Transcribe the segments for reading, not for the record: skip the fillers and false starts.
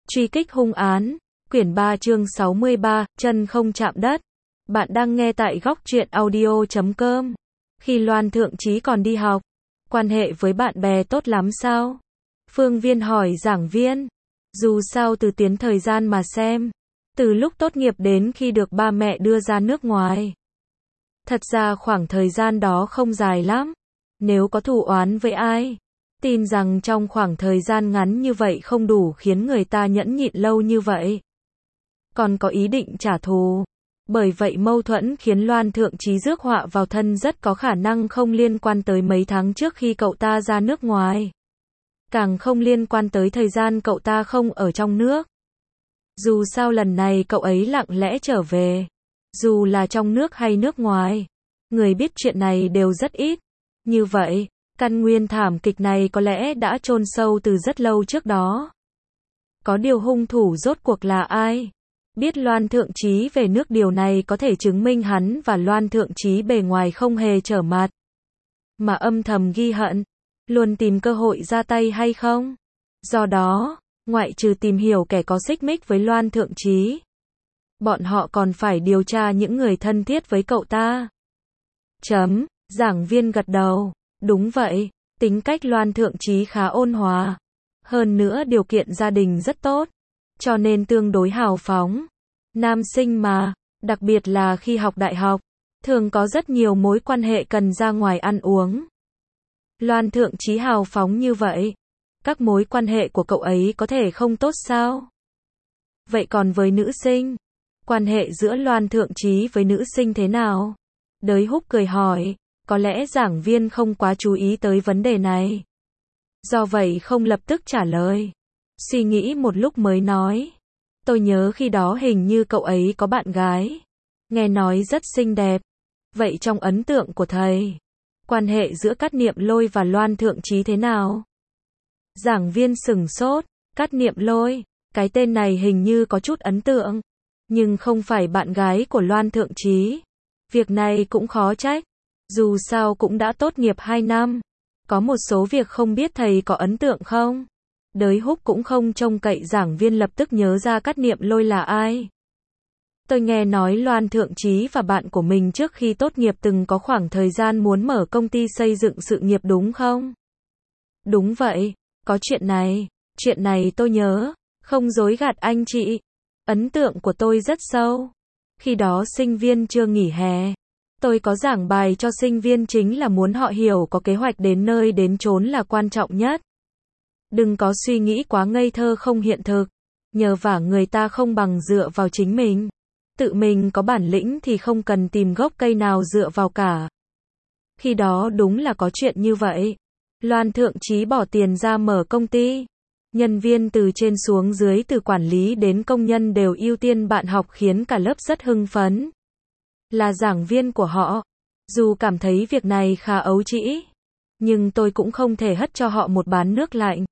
Truy kích hung án, quyển 3 chương 63, chân không chạm đất. Bạn đang nghe tại góc truyện audio.com. Khi Loan Thượng Trí còn đi học, quan hệ với bạn bè tốt lắm sao? Phương Viên hỏi giảng viên. Dù sao từ tiến thời gian mà xem, từ lúc tốt nghiệp đến khi được ba mẹ đưa ra nước ngoài, thật ra khoảng thời gian đó không dài lắm. Nếu có thù oán với ai, tin rằng trong khoảng thời gian ngắn như vậy không đủ khiến người ta nhẫn nhịn lâu như vậy. Còn có ý định trả thù. Bởi vậy mâu thuẫn khiến Loan Thượng Trí rước họa vào thân rất có khả năng không liên quan tới mấy tháng trước khi cậu ta ra nước ngoài. Càng không liên quan tới thời gian cậu ta không ở trong nước. Dù sao lần này cậu ấy lặng lẽ trở về. Dù là trong nước hay nước ngoài, người biết chuyện này đều rất ít. Như vậy, căn nguyên thảm kịch này có lẽ đã chôn sâu từ rất lâu trước đó. Có điều hung thủ rốt cuộc là ai? Biết Loan Thượng Trí về nước, điều này có thể chứng minh hắn và Loan Thượng Trí bề ngoài không hề trở mặt, mà âm thầm ghi hận, luôn tìm cơ hội ra tay hay không? Do đó, ngoại trừ tìm hiểu kẻ có xích mích với Loan Thượng Trí, bọn họ còn phải điều tra những người thân thiết với cậu ta. Giảng viên gật đầu. Đúng vậy, tính cách Loan Thượng Trí khá ôn hòa. Hơn nữa điều kiện gia đình rất tốt, cho nên tương đối hào phóng. Nam sinh mà, đặc biệt là khi học đại học, thường có rất nhiều mối quan hệ cần ra ngoài ăn uống. Loan Thượng Trí hào phóng như vậy, các mối quan hệ của cậu ấy có thể không tốt sao? Vậy còn với nữ sinh, quan hệ giữa Loan Thượng Trí với nữ sinh thế nào? Đới Húc cười hỏi. Có lẽ giảng viên không quá chú ý tới vấn đề này, do vậy không lập tức trả lời. Suy nghĩ một lúc mới nói. Tôi nhớ khi đó hình như cậu ấy có bạn gái, nghe nói rất xinh đẹp. Vậy trong ấn tượng của thầy, quan hệ giữa Cát Niệm Lôi và Loan Thượng Trí thế nào? Giảng viên sửng sốt. Cát Niệm Lôi, cái tên này hình như có chút ấn tượng, nhưng không phải bạn gái của Loan Thượng Trí. Việc này cũng khó trách. Dù sao cũng đã tốt nghiệp 2 năm. Có một số việc không biết thầy có ấn tượng không? Đới Húc cũng không trông cậy giảng viên lập tức nhớ ra Cát Niệm Lôi là ai. Tôi nghe nói Loan Thượng Trí và bạn của mình trước khi tốt nghiệp từng có khoảng thời gian muốn mở công ty xây dựng sự nghiệp đúng không? Đúng vậy, có chuyện này tôi nhớ, không dối gạt anh chị. Ấn tượng của tôi rất sâu. Khi đó sinh viên chưa nghỉ hè. Tôi có giảng bài cho sinh viên chính là muốn họ hiểu có kế hoạch đến nơi đến chốn là quan trọng nhất. Đừng có suy nghĩ quá ngây thơ không hiện thực. Nhờ vả người ta không bằng dựa vào chính mình. Tự mình có bản lĩnh thì không cần tìm gốc cây nào dựa vào cả. Khi đó đúng là có chuyện như vậy. Loan Thượng Trí bỏ tiền ra mở công ty. Nhân viên từ trên xuống dưới, từ quản lý đến công nhân đều ưu tiên bạn học, khiến cả lớp rất hưng phấn. Là giảng viên của họ, dù cảm thấy việc này khá ấu trĩ, nhưng tôi cũng không thể hất cho họ một bát nước lạnh.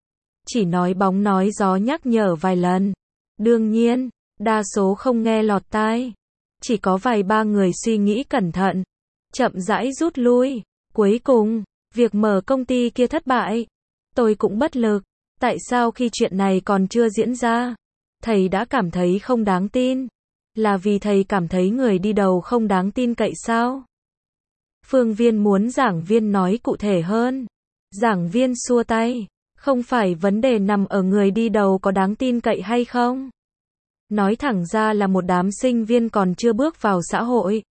Chỉ nói bóng nói gió nhắc nhở vài lần. Đương nhiên, đa số không nghe lọt tai. Chỉ có vài ba người suy nghĩ cẩn thận, chậm rãi rút lui. Cuối cùng, việc mở công ty kia thất bại. Tôi cũng bất lực. Tại sao khi chuyện này còn chưa diễn ra, thầy đã cảm thấy không đáng tin? Là vì thầy cảm thấy người đi đầu không đáng tin cậy sao? Phương Viên muốn giảng viên nói cụ thể hơn. Giảng viên xua tay. Không phải vấn đề nằm ở người đi đầu có đáng tin cậy hay không. Nói thẳng ra là một đám sinh viên còn chưa bước vào xã hội.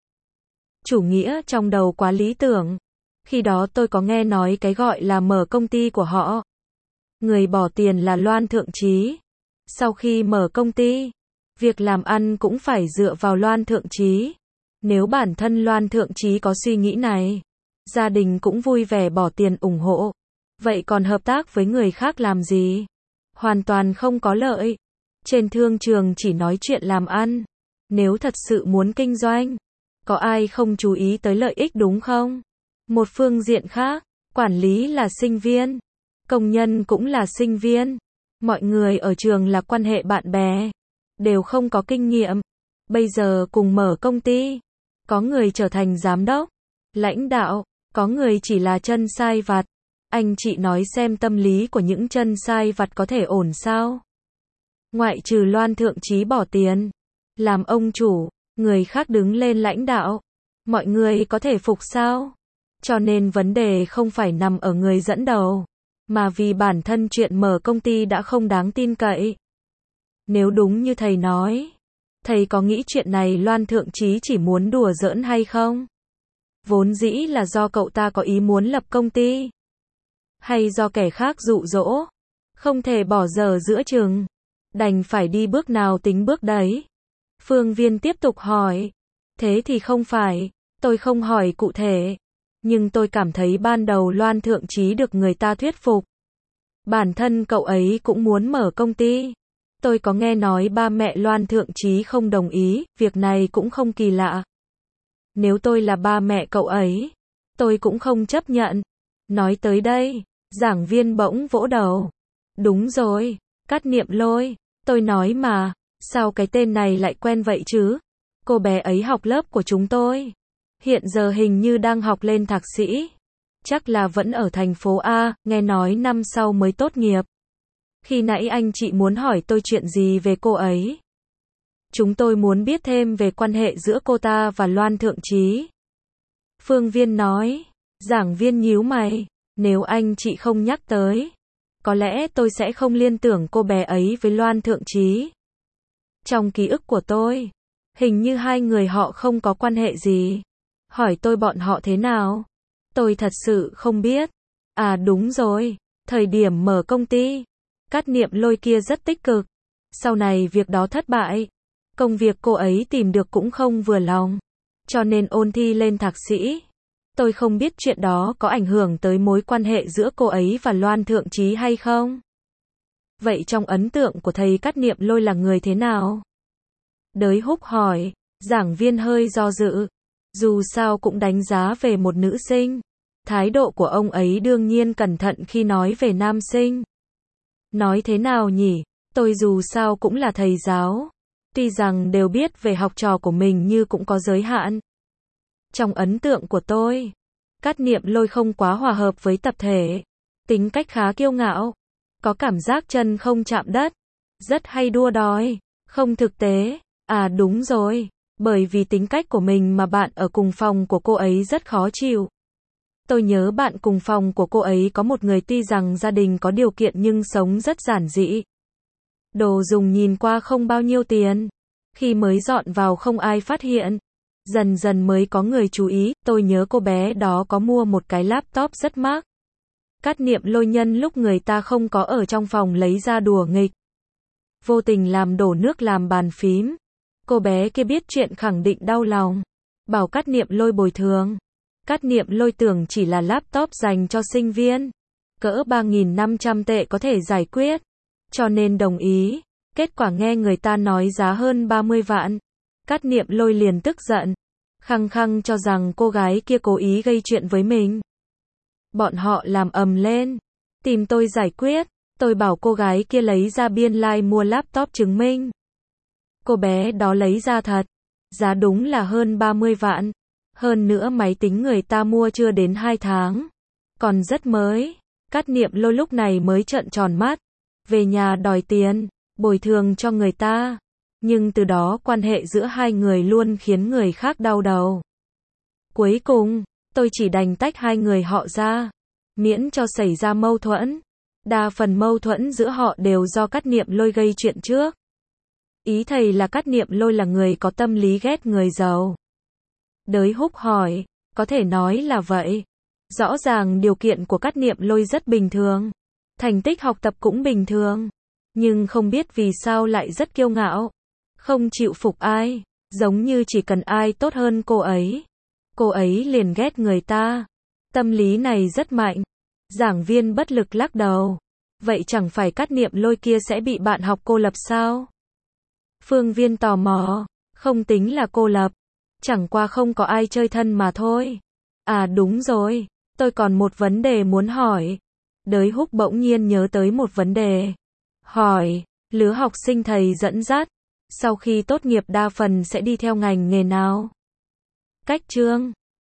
Chủ nghĩa trong đầu quá lý tưởng. Khi đó tôi có nghe nói cái gọi là mở công ty của họ. Người bỏ tiền là Loan Thượng Trí. Sau khi mở công ty, việc làm ăn cũng phải dựa vào Loan Thượng Trí. Nếu bản thân Loan Thượng Trí có suy nghĩ này, gia đình cũng vui vẻ bỏ tiền ủng hộ. Vậy còn hợp tác với người khác làm gì? Hoàn toàn không có lợi. Trên thương trường chỉ nói chuyện làm ăn. Nếu thật sự muốn kinh doanh, có ai không chú ý tới lợi ích đúng không? Một phương diện khác, quản lý là sinh viên, công nhân cũng là sinh viên. Mọi người ở trường là quan hệ bạn bè, đều không có kinh nghiệm. Bây giờ cùng mở công ty, có người trở thành giám đốc, lãnh đạo, có người chỉ là chân sai vặt. Anh chị nói xem tâm lý của những chân sai vặt có thể ổn sao? Ngoại trừ Loan Thượng Chí bỏ tiền, làm ông chủ, người khác đứng lên lãnh đạo. Mọi người có thể phục sao? Cho nên vấn đề không phải nằm ở người dẫn đầu, mà vì bản thân chuyện mở công ty đã không đáng tin cậy. Nếu đúng như thầy nói, thầy có nghĩ chuyện này Loan Thượng Chí chỉ muốn đùa giỡn hay không? Vốn dĩ là do cậu ta có ý muốn lập công ty, hay do kẻ khác dụ dỗ, không thể bỏ dở giữa chừng, đành phải đi bước nào tính bước đấy. Phương Viên tiếp tục hỏi, thế thì không phải, tôi không hỏi cụ thể, nhưng tôi cảm thấy ban đầu Loan Thượng Chí được người ta thuyết phục. Bản thân cậu ấy cũng muốn mở công ty. Tôi có nghe nói ba mẹ Loan Thượng Chí không đồng ý, việc này cũng không kỳ lạ. Nếu tôi là ba mẹ cậu ấy, tôi cũng không chấp nhận. Nói tới đây, giảng viên bỗng vỗ đầu. Đúng rồi, Cát Niệm Lôi, tôi nói mà, sao cái tên này lại quen vậy chứ? Cô bé ấy học lớp của chúng tôi. Hiện giờ hình như đang học lên thạc sĩ. Chắc là vẫn ở thành phố A, nghe nói năm sau mới tốt nghiệp. Khi nãy anh chị muốn hỏi tôi chuyện gì về cô ấy? Chúng tôi muốn biết thêm về quan hệ giữa cô ta và Loan Thượng Chí. Phương Viên nói, giảng viên nhíu mày, nếu anh chị không nhắc tới, có lẽ tôi sẽ không liên tưởng cô bé ấy với Loan Thượng Chí. Trong ký ức của tôi, hình như hai người họ không có quan hệ gì. Hỏi tôi bọn họ thế nào? Tôi thật sự không biết. À đúng rồi, thời điểm mở công ty, Cát Niệm Lôi kia rất tích cực. Sau này việc đó thất bại, công việc cô ấy tìm được cũng không vừa lòng, cho nên ôn thi lên thạc sĩ. Tôi không biết chuyện đó có ảnh hưởng tới mối quan hệ giữa cô ấy và Loan Thượng Chí hay không. Vậy trong ấn tượng của thầy Cát Niệm Lôi là người thế nào? Đới Húc hỏi, giảng viên hơi do dự. Dù sao cũng đánh giá về một nữ sinh. Thái độ của ông ấy đương nhiên cẩn thận khi nói về nam sinh. Nói thế nào nhỉ? Tôi dù sao cũng là thầy giáo. Tuy rằng đều biết về học trò của mình nhưng cũng có giới hạn. Trong ấn tượng của tôi, Cát Niệm Lôi không quá hòa hợp với tập thể. Tính cách khá kiêu ngạo. Có cảm giác chân không chạm đất. Rất hay đua đòi. Không thực tế. À đúng rồi. Bởi vì tính cách của mình mà bạn ở cùng phòng của cô ấy rất khó chịu. Tôi nhớ bạn cùng phòng của cô ấy có một người tuy rằng gia đình có điều kiện nhưng sống rất giản dị. Đồ dùng nhìn qua không bao nhiêu tiền. Khi mới dọn vào không ai phát hiện. Dần dần mới có người chú ý, tôi nhớ cô bé đó có mua một cái laptop rất mắc. Cát Niệm Lôi nhân lúc người ta không có ở trong phòng lấy ra đùa nghịch. Vô tình làm đổ nước làm bàn phím. Cô bé kia biết chuyện khẳng định đau lòng. Bảo Cát Niệm Lôi bồi thường. Cát Niệm Lôi tưởng chỉ là laptop dành cho sinh viên. Cỡ 3.500 tệ có thể giải quyết. Cho nên đồng ý. Kết quả nghe người ta nói giá hơn 30 vạn. Cát Niệm Lôi liền tức giận. Khăng khăng cho rằng cô gái kia cố ý gây chuyện với mình. Bọn họ làm ầm lên. Tìm tôi giải quyết. Tôi bảo cô gái kia lấy ra biên lai mua laptop chứng minh. Cô bé đó lấy ra thật. Giá đúng là hơn 30 vạn. Hơn nữa máy tính người ta mua chưa đến 2 tháng. Còn rất mới. Cát Niệm Lôi lúc này mới trợn tròn mắt. Về nhà đòi tiền, bồi thường cho người ta. Nhưng từ đó quan hệ giữa hai người luôn khiến người khác đau đầu. Cuối cùng, tôi chỉ đành tách hai người họ ra. Miễn cho xảy ra mâu thuẫn. Đa phần mâu thuẫn giữa họ đều do Cát Niệm Lôi gây chuyện trước. Ý thầy là Cát Niệm Lôi là người có tâm lý ghét người giàu. Đới Húc hỏi, có thể nói là vậy. Rõ ràng điều kiện của Cát Niệm Lôi rất bình thường. Thành tích học tập cũng bình thường. Nhưng không biết vì sao lại rất kiêu ngạo. Không chịu phục ai. Giống như chỉ cần ai tốt hơn cô ấy liền ghét người ta. Tâm lý này rất mạnh. Giảng viên bất lực lắc đầu. Vậy chẳng phải Cát Niệm Lôi kia sẽ bị bạn học cô lập sao? Phương Viên tò mò. Không tính là cô lập. Chẳng qua không có ai chơi thân mà thôi. À đúng rồi. Tôi còn một vấn đề muốn hỏi. Đới Húc bỗng nhiên nhớ tới một vấn đề. Hỏi, lứa học sinh thầy dẫn dắt. Sau khi tốt nghiệp đa phần sẽ đi theo ngành nghề nào? Cách chương